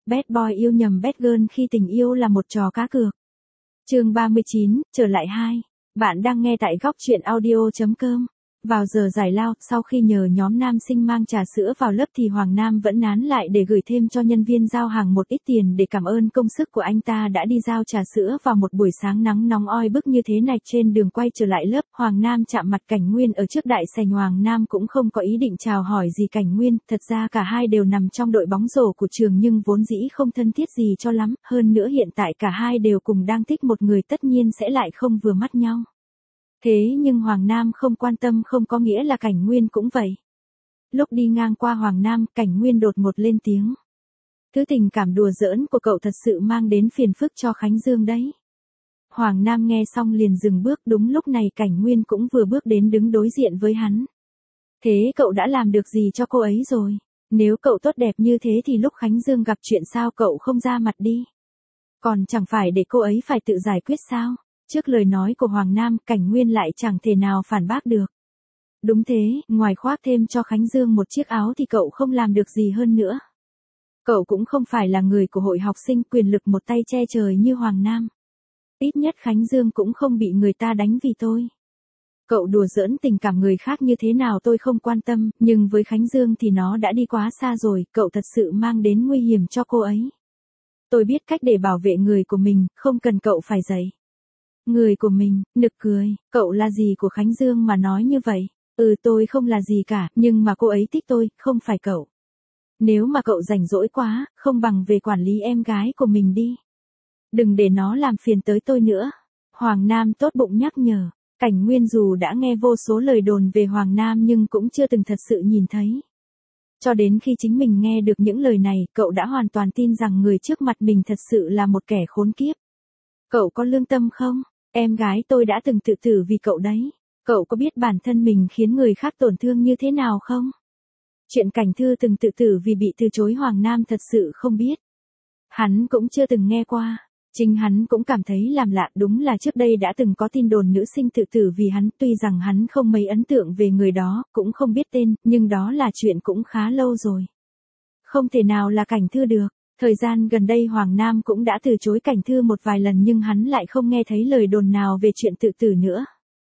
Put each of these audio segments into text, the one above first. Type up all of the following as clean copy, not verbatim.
Bad boy yêu nhầm bad girl khi tình yêu là một trò cá cược. Chương 39, trở lại 2. Bạn đang nghe tại góc truyện audio.com. Vào giờ giải lao, sau khi nhờ nhóm nam sinh mang trà sữa vào lớp thì Hoàng Nam vẫn nán lại để gửi thêm cho nhân viên giao hàng một ít tiền để cảm ơn công sức của anh ta đã đi giao trà sữa vào một buổi sáng nắng nóng oi bức như thế này. Trên đường quay trở lại lớp, Hoàng Nam chạm mặt Cảnh Nguyên ở trước đại sảnh. Hoàng Nam cũng không có ý định chào hỏi gì Cảnh Nguyên, thật ra cả hai đều nằm trong đội bóng rổ của trường nhưng vốn dĩ không thân thiết gì cho lắm, hơn nữa hiện tại cả hai đều cùng đang thích một người tất nhiên sẽ lại không vừa mắt nhau. Thế nhưng Hoàng Nam không quan tâm không có nghĩa là Cảnh Nguyên cũng vậy. Lúc đi ngang qua Hoàng Nam, Cảnh Nguyên đột ngột lên tiếng. Thứ tình cảm đùa giỡn của cậu thật sự mang đến phiền phức cho Khánh Dương đấy. Hoàng Nam nghe xong liền dừng bước, đúng lúc này Cảnh Nguyên cũng vừa bước đến đứng đối diện với hắn. Thế cậu đã làm được gì cho cô ấy rồi? Nếu cậu tốt đẹp như thế thì lúc Khánh Dương gặp chuyện sao cậu không ra mặt đi? Còn chẳng phải để cô ấy phải tự giải quyết sao? Trước lời nói của Hoàng Nam, Cảnh Nguyên lại chẳng thể nào phản bác được. Đúng thế, ngoài khoác thêm cho Khánh Dương một chiếc áo thì cậu không làm được gì hơn nữa. Cậu cũng không phải là người của hội học sinh quyền lực một tay che trời như Hoàng Nam. Ít nhất Khánh Dương cũng không bị người ta đánh vì tôi. Cậu đùa giỡn tình cảm người khác như thế nào tôi không quan tâm, nhưng với Khánh Dương thì nó đã đi quá xa rồi, cậu thật sự mang đến nguy hiểm cho cô ấy. Tôi biết cách để bảo vệ người của mình, không cần cậu phải dạy. Người của mình, nực cười, cậu là gì của Khánh Dương mà nói như vậy? Tôi không là gì cả, nhưng mà cô ấy thích tôi, không phải cậu. Nếu mà cậu rảnh rỗi quá, không bằng về quản lý em gái của mình đi. Đừng để nó làm phiền tới tôi nữa. Hoàng Nam tốt bụng nhắc nhở. Cảnh Nguyên dù đã nghe vô số lời đồn về Hoàng Nam nhưng cũng chưa từng thật sự nhìn thấy. Cho đến khi chính mình nghe được những lời này, cậu đã hoàn toàn tin rằng người trước mặt mình thật sự là một kẻ khốn kiếp. Cậu có lương tâm không? Em gái tôi đã từng tự tử vì cậu đấy. Cậu có biết bản thân mình khiến người khác tổn thương như thế nào không? Chuyện Cảnh Thư từng tự tử vì bị từ chối Hoàng Nam thật sự không biết. Hắn cũng chưa từng nghe qua. Chính hắn cũng cảm thấy làm lạ, đúng là trước đây đã từng có tin đồn nữ sinh tự tử vì hắn, tuy rằng hắn không mấy ấn tượng về người đó, cũng không biết tên, nhưng đó là chuyện cũng khá lâu rồi. Không thể nào là Cảnh Thư được. Thời gian gần đây Hoàng Nam cũng đã từ chối Cảnh Thư một vài lần nhưng hắn lại không nghe thấy lời đồn nào về chuyện tự tử nữa.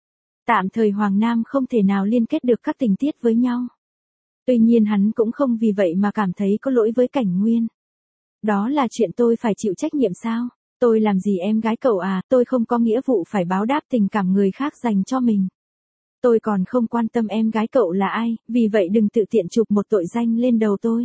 Tạm thời Hoàng Nam không thể nào liên kết được các tình tiết với nhau. Tuy nhiên hắn cũng không vì vậy mà cảm thấy có lỗi với Cảnh Nguyên. Đó là chuyện tôi phải chịu trách nhiệm sao? Tôi làm gì em gái cậu à, tôi không có nghĩa vụ phải báo đáp tình cảm người khác dành cho mình. Tôi còn không quan tâm em gái cậu là ai, vì vậy đừng tự tiện chụp một tội danh lên đầu tôi.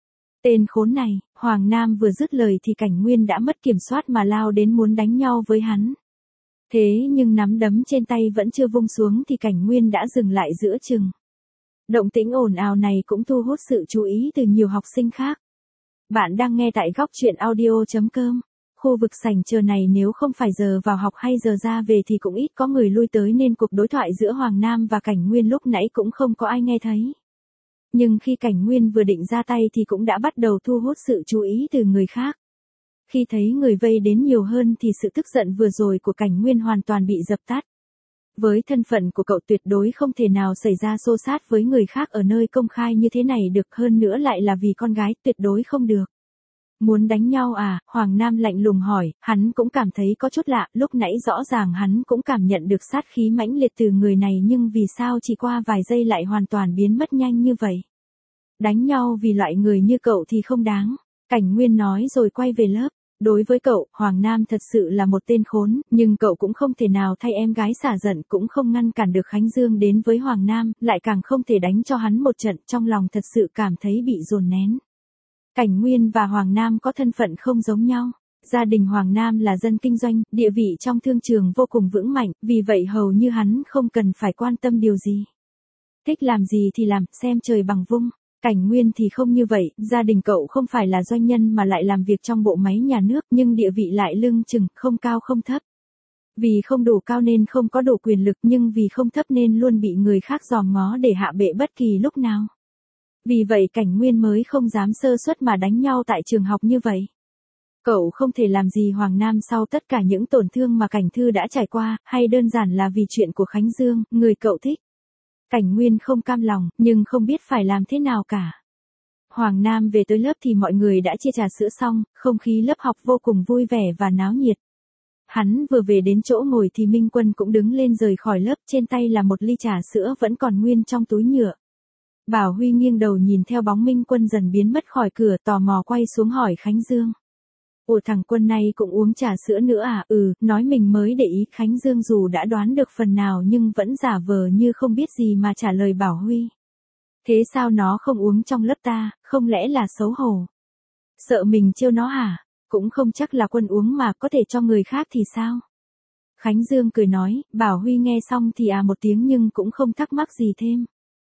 Tên khốn này, Hoàng Nam vừa dứt lời thì Cảnh Nguyên đã mất kiểm soát mà lao đến muốn đánh nhau với hắn. Thế nhưng nắm đấm trên tay vẫn chưa vung xuống thì Cảnh Nguyên đã dừng lại giữa chừng. Động tĩnh ồn ào này cũng thu hút sự chú ý từ nhiều học sinh khác. Bạn đang nghe tại góc truyện audio.com. Khu vực sảnh chờ này nếu không phải giờ vào học hay giờ ra về thì cũng ít có người lui tới nên cuộc đối thoại giữa Hoàng Nam và Cảnh Nguyên lúc nãy cũng không có ai nghe thấy. Nhưng khi Cảnh Nguyên vừa định ra tay thì cũng đã bắt đầu thu hút sự chú ý từ người khác. Khi thấy người vây đến nhiều hơn thì sự tức giận vừa rồi của Cảnh Nguyên hoàn toàn bị dập tắt. Với thân phận của cậu tuyệt đối không thể nào xảy ra xô xát với người khác ở nơi công khai như thế này được, hơn nữa lại là vì con gái, tuyệt đối không được. Muốn đánh nhau à? Hoàng Nam lạnh lùng hỏi, hắn cũng cảm thấy có chút lạ, lúc nãy rõ ràng hắn cũng cảm nhận được sát khí mãnh liệt từ người này nhưng vì sao chỉ qua vài giây lại hoàn toàn biến mất nhanh như vậy? Đánh nhau vì loại người như cậu thì không đáng. Cảnh Nguyên nói rồi quay về lớp. Đối với cậu, Hoàng Nam thật sự là một tên khốn, nhưng cậu cũng không thể nào thay em gái xả giận, cũng không ngăn cản được Khánh Dương đến với Hoàng Nam, lại càng không thể đánh cho hắn một trận, trong lòng thật sự cảm thấy bị dồn nén. Cảnh Nguyên và Hoàng Nam có thân phận không giống nhau. Gia đình Hoàng Nam là dân kinh doanh, địa vị trong thương trường vô cùng vững mạnh, vì vậy hầu như hắn không cần phải quan tâm điều gì. Thích làm gì thì làm, xem trời bằng vung. Cảnh Nguyên thì không như vậy, gia đình cậu không phải là doanh nhân mà lại làm việc trong bộ máy nhà nước, nhưng địa vị lại lưng chừng, không cao không thấp. Vì không đủ cao nên không có đủ quyền lực, nhưng vì không thấp nên luôn bị người khác dòm ngó để hạ bệ bất kỳ lúc nào. Vì vậy Cảnh Nguyên mới không dám sơ suất mà đánh nhau tại trường học như vậy. Cậu không thể làm gì Hoàng Nam sau tất cả những tổn thương mà Cảnh Thư đã trải qua, hay đơn giản là vì chuyện của Khánh Dương, người cậu thích. Cảnh Nguyên không cam lòng, nhưng không biết phải làm thế nào cả. Hoàng Nam về tới lớp thì mọi người đã chia trà sữa xong, không khí lớp học vô cùng vui vẻ và náo nhiệt. Hắn vừa về đến chỗ ngồi thì Minh Quân cũng đứng lên rời khỏi lớp, trên tay là một ly trà sữa vẫn còn nguyên trong túi nhựa. Bảo Huy nghiêng đầu nhìn theo bóng Minh Quân dần biến mất khỏi cửa, tò mò quay xuống hỏi Khánh Dương. Ủa, thằng Quân này cũng uống trà sữa nữa à? Nói mình mới để ý. Khánh Dương dù đã đoán được phần nào nhưng vẫn giả vờ như không biết gì mà trả lời Bảo Huy. Thế sao nó không uống trong lớp ta, không lẽ là xấu hổ? Sợ mình trêu nó hả? Cũng không chắc là Quân uống mà, có thể cho người khác thì sao? Khánh Dương cười nói. Bảo Huy nghe xong thì một tiếng nhưng cũng không thắc mắc gì thêm.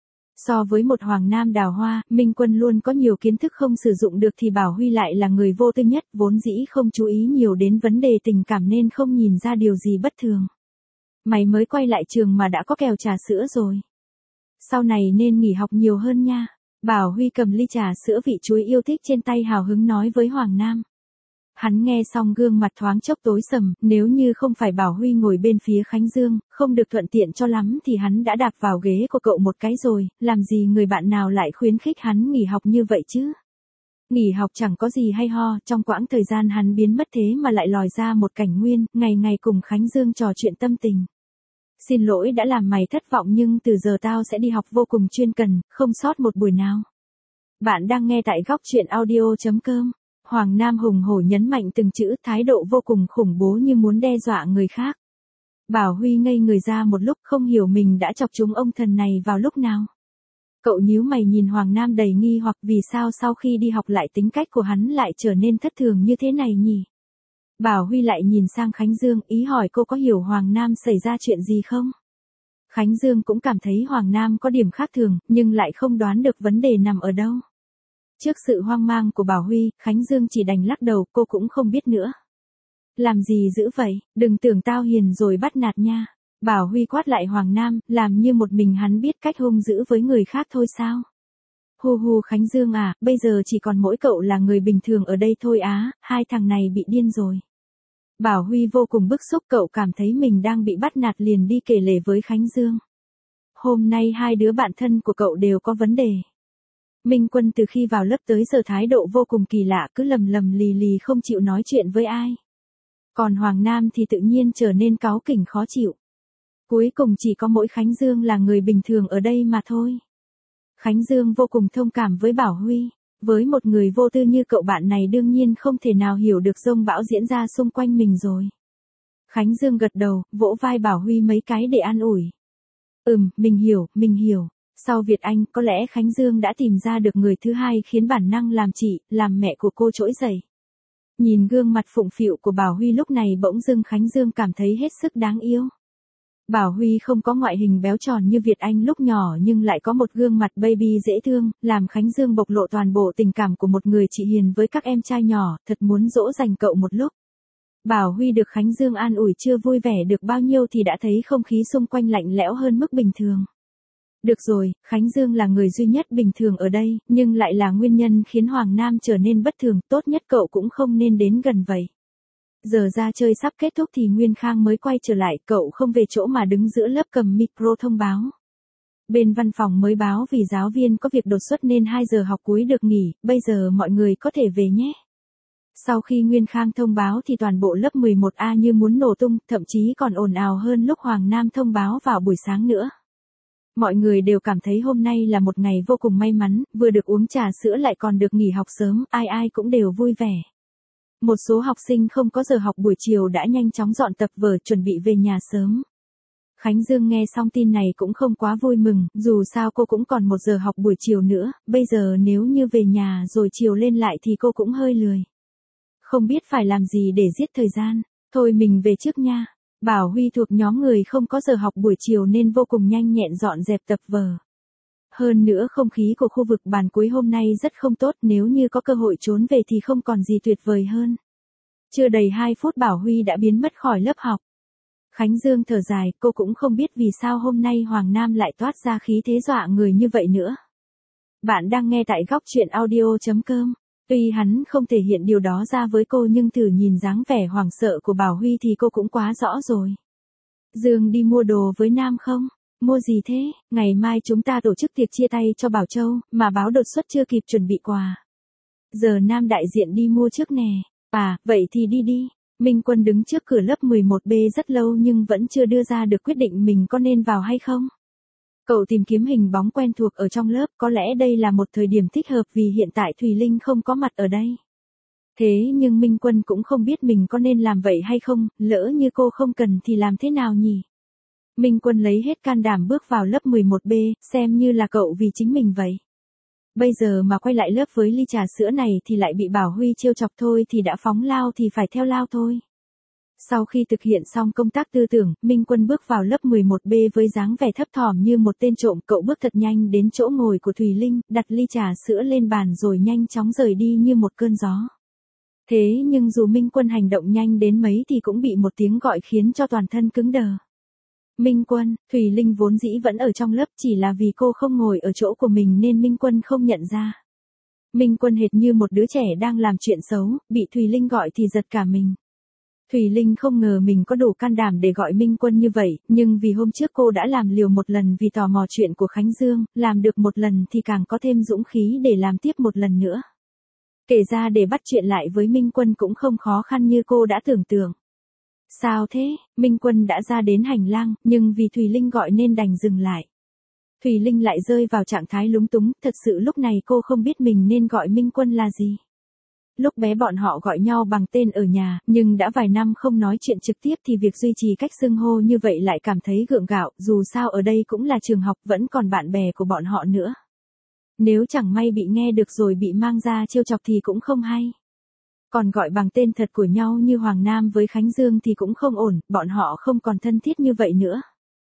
So với một Hoàng Nam đào hoa, Minh Quân luôn có nhiều kiến thức không sử dụng được thì Bảo Huy lại là người vô tư nhất, vốn dĩ không chú ý nhiều đến vấn đề tình cảm nên không nhìn ra điều gì bất thường. Mày mới quay lại trường mà đã có kèo trà sữa rồi. Sau này nên nghỉ học nhiều hơn nha. Bảo Huy cầm ly trà sữa vị chuối yêu thích trên tay hào hứng nói với Hoàng Nam. Hắn nghe xong gương mặt thoáng chốc tối sầm, nếu như không phải Bảo Huy ngồi bên phía Khánh Dương, không được thuận tiện cho lắm thì hắn đã đạp vào ghế của cậu một cái rồi, làm gì người bạn nào lại khuyến khích hắn nghỉ học như vậy chứ? Nghỉ học chẳng có gì hay ho, trong quãng thời gian hắn biến mất thế mà lại lòi ra một cảnh nguyên, ngày ngày cùng Khánh Dương trò chuyện tâm tình. Xin lỗi đã làm mày thất vọng nhưng từ giờ tao sẽ đi học vô cùng chuyên cần, không sót một buổi nào. Bạn đang nghe tại góc truyện audio.com. Hoàng Nam hùng hổ nhấn mạnh từng chữ, thái độ vô cùng khủng bố như muốn đe dọa người khác. Bảo Huy ngây người ra một lúc, không hiểu mình đã chọc trúng ông thần này vào lúc nào. Cậu nhíu mày nhìn Hoàng Nam đầy nghi hoặc vì sao sau khi đi học lại tính cách của hắn lại trở nên thất thường như thế này nhỉ? Bảo Huy lại nhìn sang Khánh Dương, ý hỏi cô có hiểu Hoàng Nam xảy ra chuyện gì không? Khánh Dương cũng cảm thấy Hoàng Nam có điểm khác thường, nhưng lại không đoán được vấn đề nằm ở đâu. Trước sự hoang mang của Bảo Huy, Khánh Dương chỉ đành lắc đầu, cô cũng không biết nữa. Làm gì dữ vậy, đừng tưởng tao hiền rồi bắt nạt nha. Bảo Huy quát lại Hoàng Nam, làm như một mình hắn biết cách hung dữ với người khác thôi sao? Hu hu Khánh Dương à, bây giờ chỉ còn mỗi cậu là người bình thường ở đây thôi á, hai thằng này bị điên rồi. Bảo Huy vô cùng bức xúc, cậu cảm thấy mình đang bị bắt nạt liền đi kể lể với Khánh Dương. Hôm nay hai đứa bạn thân của cậu đều có vấn đề. Minh Quân từ khi vào lớp tới giờ thái độ vô cùng kỳ lạ, cứ lầm lầm lì lì không chịu nói chuyện với ai. Còn Hoàng Nam thì tự nhiên trở nên cáu kỉnh khó chịu. Cuối cùng chỉ có mỗi Khánh Dương là người bình thường ở đây mà thôi. Khánh Dương vô cùng thông cảm với Bảo Huy. Với một người vô tư như cậu bạn này đương nhiên không thể nào hiểu được dông bão diễn ra xung quanh mình rồi. Khánh Dương gật đầu, vỗ vai Bảo Huy mấy cái để an ủi. Mình hiểu. Sau Việt Anh, có lẽ Khánh Dương đã tìm ra được người thứ hai khiến bản năng làm chị, làm mẹ của cô trỗi dậy. Nhìn gương mặt phụng phịu của Bảo Huy lúc này bỗng dưng Khánh Dương cảm thấy hết sức đáng yêu. Bảo Huy không có ngoại hình béo tròn như Việt Anh lúc nhỏ nhưng lại có một gương mặt baby dễ thương, làm Khánh Dương bộc lộ toàn bộ tình cảm của một người chị hiền với các em trai nhỏ, thật muốn dỗ dành cậu một lúc. Bảo Huy được Khánh Dương an ủi chưa vui vẻ được bao nhiêu thì đã thấy không khí xung quanh lạnh lẽo hơn mức bình thường. Được rồi, Khánh Dương là người duy nhất bình thường ở đây, nhưng lại là nguyên nhân khiến Hoàng Nam trở nên bất thường, tốt nhất cậu cũng không nên đến gần vậy. Giờ ra chơi sắp kết thúc thì Nguyên Khang mới quay trở lại, cậu không về chỗ mà đứng giữa lớp cầm micro thông báo. Bên văn phòng mới báo vì giáo viên có việc đột xuất nên 2 giờ học cuối được nghỉ, bây giờ mọi người có thể về nhé. Sau khi Nguyên Khang thông báo thì toàn bộ lớp 11A như muốn nổ tung, thậm chí còn ồn ào hơn lúc Hoàng Nam thông báo vào buổi sáng nữa. Mọi người đều cảm thấy hôm nay là một ngày vô cùng may mắn, vừa được uống trà sữa lại còn được nghỉ học sớm, ai cũng đều vui vẻ. Một số học sinh không có giờ học buổi chiều đã nhanh chóng dọn tập vở chuẩn bị về nhà sớm. Khánh Dương nghe xong tin này cũng không quá vui mừng, dù sao cô cũng còn 1 giờ học buổi chiều nữa, bây giờ nếu như về nhà rồi chiều lên lại thì cô cũng hơi lười. Không biết phải làm gì để giết thời gian, thôi mình về trước nha. Bảo Huy thuộc nhóm người không có giờ học buổi chiều nên vô cùng nhanh nhẹn dọn dẹp tập vở. Hơn nữa không khí của khu vực bàn cuối hôm nay rất không tốt, nếu như có cơ hội trốn về thì không còn gì tuyệt vời hơn. Chưa đầy 2 phút Bảo Huy đã biến mất khỏi lớp học. Khánh Dương thở dài, cô cũng không biết vì sao hôm nay Hoàng Nam lại toát ra khí thế dọa người như vậy nữa. Bạn đang nghe tại góc truyện audio.com. Tuy hắn không thể hiện điều đó ra với cô nhưng thử nhìn dáng vẻ hoảng sợ của Bảo Huy thì cô cũng quá rõ rồi. Dương đi mua đồ với Nam không? mua gì thế, ngày mai chúng ta tổ chức tiệc chia tay cho Bảo Châu, mà báo đột xuất chưa kịp chuẩn bị quà. Giờ Nam đại diện đi mua trước nè. À, vậy thì đi đi. Minh Quân đứng trước cửa lớp 11B rất lâu nhưng vẫn chưa đưa ra được quyết định mình có nên vào hay không. Cậu tìm kiếm hình bóng quen thuộc ở trong lớp, có lẽ đây là một thời điểm thích hợp vì hiện tại Thùy Linh không có mặt ở đây. Thế nhưng Minh Quân cũng không biết mình có nên làm vậy hay không, lỡ như cô không cần thì làm thế nào nhỉ? Minh Quân lấy hết can đảm bước vào lớp 11B, xem như là cậu vì chính mình vậy. Bây giờ mà quay lại lớp với ly trà sữa này thì lại bị Bảo Huy trêu chọc thôi thì đã phóng lao thì phải theo lao thôi. Sau khi thực hiện xong công tác tư tưởng, Minh Quân bước vào lớp 11B với dáng vẻ thấp thỏm như một tên trộm. Cậu bước thật nhanh đến chỗ ngồi của Thùy Linh, đặt ly trà sữa lên bàn rồi nhanh chóng rời đi như một cơn gió. Thế nhưng dù Minh Quân hành động nhanh đến mấy thì cũng bị một tiếng gọi khiến cho toàn thân cứng đờ. Minh Quân, Thùy Linh vốn dĩ vẫn ở trong lớp, chỉ là vì cô không ngồi ở chỗ của mình nên Minh Quân không nhận ra. Minh Quân hệt như một đứa trẻ đang làm chuyện xấu, bị Thùy Linh gọi thì giật cả mình. Thùy Linh không ngờ mình có đủ can đảm để gọi Minh Quân như vậy, nhưng vì hôm trước cô đã làm liều một lần vì tò mò chuyện của Khánh Dương, làm được một lần thì càng có thêm dũng khí để làm tiếp một lần nữa. Kể ra để bắt chuyện lại với Minh Quân cũng không khó khăn như cô đã tưởng tượng. Sao thế? Minh Quân đã ra đến hành lang, nhưng vì Thùy Linh gọi nên đành dừng lại. Thùy Linh lại rơi vào trạng thái lúng túng, thật sự lúc này cô không biết mình nên gọi Minh Quân là gì. Lúc bé bọn họ gọi nhau bằng tên ở nhà, nhưng đã vài năm không nói chuyện trực tiếp thì việc duy trì cách xưng hô như vậy lại cảm thấy gượng gạo, dù sao ở đây cũng là trường học, vẫn còn bạn bè của bọn họ nữa. Nếu chẳng may bị nghe được rồi bị mang ra trêu chọc thì cũng không hay. Còn gọi bằng tên thật của nhau như Hoàng Nam với Khánh Dương thì cũng không ổn, bọn họ không còn thân thiết như vậy nữa.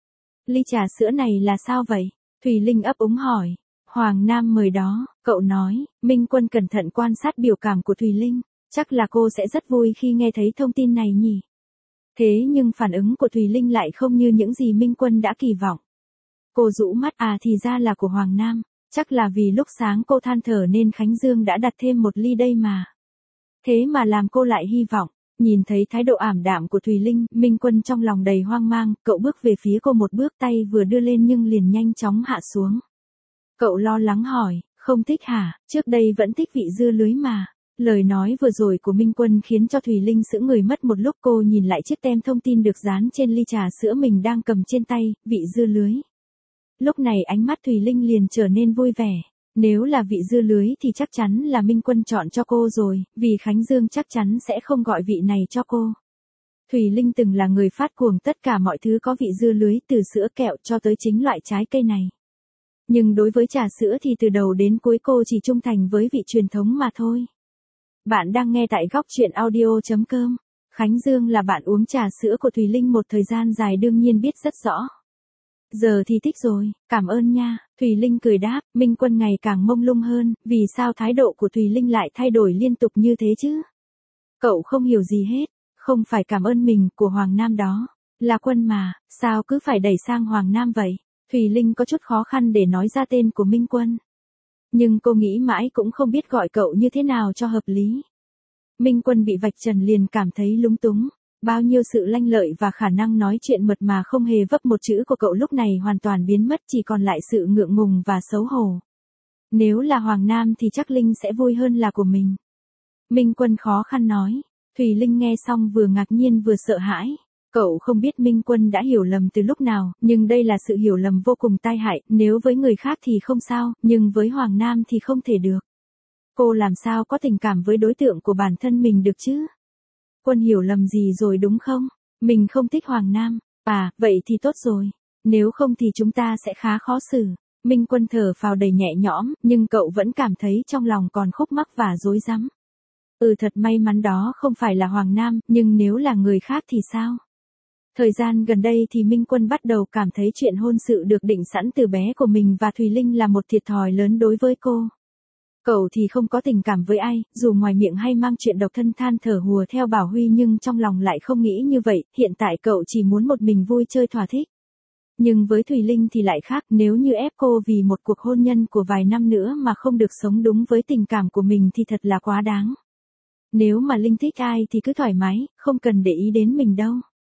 Ly trà sữa này là sao vậy? Thùy Linh ấp úng hỏi. Hoàng Nam mời đó, cậu nói. Minh Quân cẩn thận quan sát biểu cảm của Thùy Linh. Chắc là cô sẽ rất vui khi nghe thấy thông tin này nhỉ. Thế nhưng phản ứng của Thùy Linh lại không như những gì Minh Quân đã kỳ vọng. Cô rũ mắt, à thì ra là của Hoàng Nam. Chắc là vì lúc sáng cô than thở nên Khánh Dương đã đặt thêm một ly đây mà. Thế mà làm cô lại hy vọng. Nhìn thấy thái độ ảm đạm của Thùy Linh, Minh Quân trong lòng đầy hoang mang, cậu bước về phía cô một bước, tay vừa đưa lên nhưng liền nhanh chóng hạ xuống. Cậu lo lắng hỏi, không thích hả, trước đây vẫn thích vị dưa lưới mà. Lời nói vừa rồi của Minh Quân khiến cho Thùy Linh sững người mất một lúc, cô nhìn lại chiếc tem thông tin được dán trên ly trà sữa mình đang cầm trên tay, vị dưa lưới. Lúc này ánh mắt Thùy Linh liền trở nên vui vẻ. Nếu là vị dưa lưới thì chắc chắn là Minh Quân chọn cho cô rồi, vì Khánh Dương chắc chắn sẽ không gọi vị này cho cô. Thùy Linh từng là người phát cuồng tất cả mọi thứ có vị dưa lưới, từ sữa kẹo cho tới chính loại trái cây này. Nhưng đối với trà sữa thì từ đầu đến cuối cô chỉ trung thành với vị truyền thống mà thôi. Bạn đang nghe tại góc truyện audio.com. Khánh Dương là bạn uống trà sữa của Thùy Linh một thời gian dài đương nhiên biết rất rõ. Giờ thì thích rồi, cảm ơn nha, Thùy Linh cười đáp. Minh Quân ngày càng mông lung hơn, vì sao thái độ của Thùy Linh lại thay đổi liên tục như thế chứ? Cậu không hiểu gì hết, không phải cảm ơn mình, của Hoàng Nam đó, là Quân mà, sao cứ phải đẩy sang Hoàng Nam vậy? Thùy Linh có chút khó khăn để nói ra tên của Minh Quân. Nhưng cô nghĩ mãi cũng không biết gọi cậu như thế nào cho hợp lý. Minh Quân bị vạch trần liền cảm thấy lúng túng. Bao nhiêu sự lanh lợi và khả năng nói chuyện mượt mà không hề vấp một chữ của cậu lúc này hoàn toàn biến mất, chỉ còn lại sự ngượng ngùng và xấu hổ. Nếu là Hoàng Nam thì chắc Linh sẽ vui hơn là của mình. Minh Quân khó khăn nói. Thùy Linh nghe xong vừa ngạc nhiên vừa sợ hãi. Cậu không biết Minh Quân đã hiểu lầm từ lúc nào, nhưng đây là sự hiểu lầm vô cùng tai hại, nếu với người khác thì không sao, nhưng với Hoàng Nam thì không thể được. Cô làm sao có tình cảm với đối tượng của bản thân mình được chứ? Quân hiểu lầm gì rồi đúng không? Mình không thích Hoàng Nam. À, vậy thì tốt rồi. Nếu không thì chúng ta sẽ khá khó xử. Minh Quân thở phào đầy nhẹ nhõm, nhưng cậu vẫn cảm thấy trong lòng còn khúc mắc và rối rắm. Thật may mắn đó không phải là Hoàng Nam, nhưng nếu là người khác thì sao? Thời gian gần đây thì Minh Quân bắt đầu cảm thấy chuyện hôn sự được định sẵn từ bé của mình và Thùy Linh là một thiệt thòi lớn đối với cô. Cậu thì không có tình cảm với ai, dù ngoài miệng hay mang chuyện độc thân than thở hùa theo Bảo Huy nhưng trong lòng lại không nghĩ như vậy, hiện tại cậu chỉ muốn một mình vui chơi thỏa thích. Nhưng với Thùy Linh thì lại khác, nếu như ép cô vì một cuộc hôn nhân của vài năm nữa mà không được sống đúng với tình cảm của mình thì thật là quá đáng. Nếu mà Linh thích ai thì cứ thoải mái, không cần để ý đến mình đâu.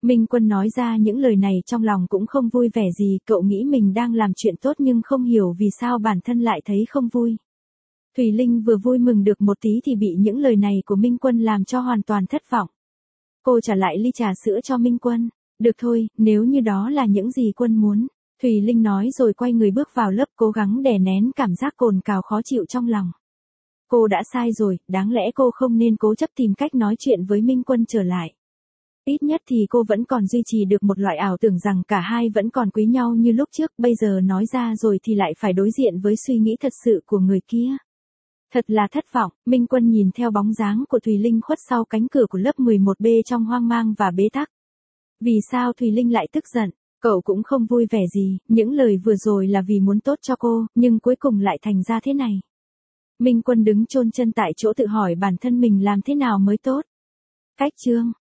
Minh Quân nói ra những lời này trong lòng cũng không vui vẻ gì, cậu nghĩ mình đang làm chuyện tốt nhưng không hiểu vì sao bản thân lại thấy không vui. Thùy Linh vừa vui mừng được một tí thì bị những lời này của Minh Quân làm cho hoàn toàn thất vọng. Cô trả lại ly trà sữa cho Minh Quân. Được thôi, nếu như đó là những gì Quân muốn. Thùy Linh nói rồi quay người bước vào lớp, cố gắng đè nén cảm giác cồn cào khó chịu trong lòng. Cô đã sai rồi, đáng lẽ cô không nên cố chấp tìm cách nói chuyện với Minh Quân trở lại. Ít nhất thì cô vẫn còn duy trì được một loại ảo tưởng rằng cả hai vẫn còn quý nhau như lúc trước, bây giờ nói ra rồi thì lại phải đối diện với suy nghĩ thật sự của người kia. Thật là thất vọng, Minh Quân nhìn theo bóng dáng của Thùy Linh khuất sau cánh cửa của lớp 11B trong hoang mang và bế tắc. Vì sao Thùy Linh lại tức giận? Cậu cũng không vui vẻ gì, những lời vừa rồi là vì muốn tốt cho cô, nhưng cuối cùng lại thành ra thế này. Minh Quân đứng chôn chân tại chỗ tự hỏi bản thân mình làm thế nào mới tốt. Cách chương